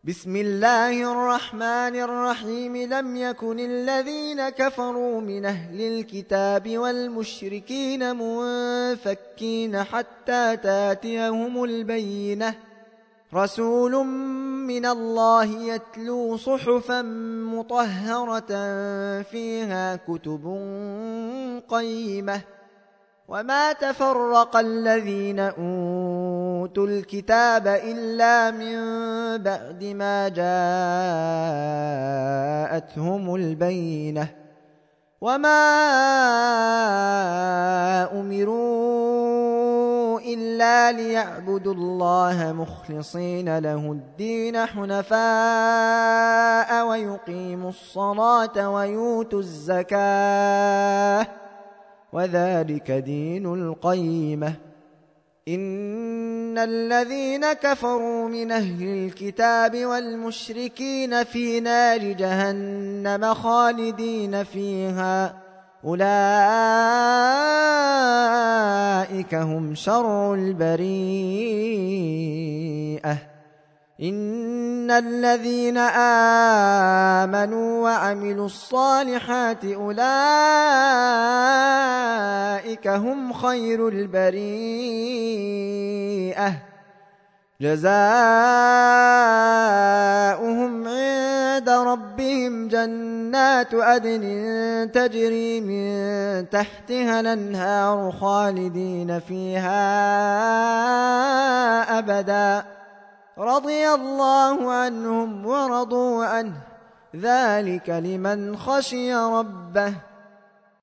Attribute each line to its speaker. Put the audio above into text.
Speaker 1: بسم الله الرحمن الرحيم. لم يكن الذين كفروا من أهل الكتاب والمشركين منفكين حتى تاتيهم البينة، رسول من الله يتلو صحفا مطهرة فيها كتب قيمة. وما تفرق الذين أوتوا الكتاب إلا من بعد ما جاءتهم البينة، وما أمروا إلا ليعبدوا الله مخلصين له الدين حنفاء ويقيموا الصلاة ويؤتوا الزكاة وذلك دين القيمة. إن الذين كفروا من أهل الكتاب والمشركين في نار جهنم خالدين فيها، أولئك هم شر البريئة. إن الذين آمنوا وعملوا الصالحات أولئك هم خير البريئة، جزاؤهم عند ربهم جنات عدن تجري من تحتها الأنهار خالدين فيها أبدا، رضي الله عنهم ورضوا عنه، ذلك لمن خشي ربه.